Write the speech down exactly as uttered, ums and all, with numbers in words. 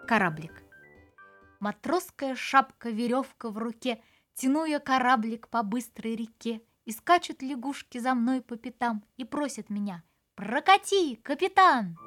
Кораблик. Матросская шапка, веревка в руке, тяну я кораблик по быстрой реке, и скачут лягушки за мной по пятам и просят меня: «Прокати, капитан!»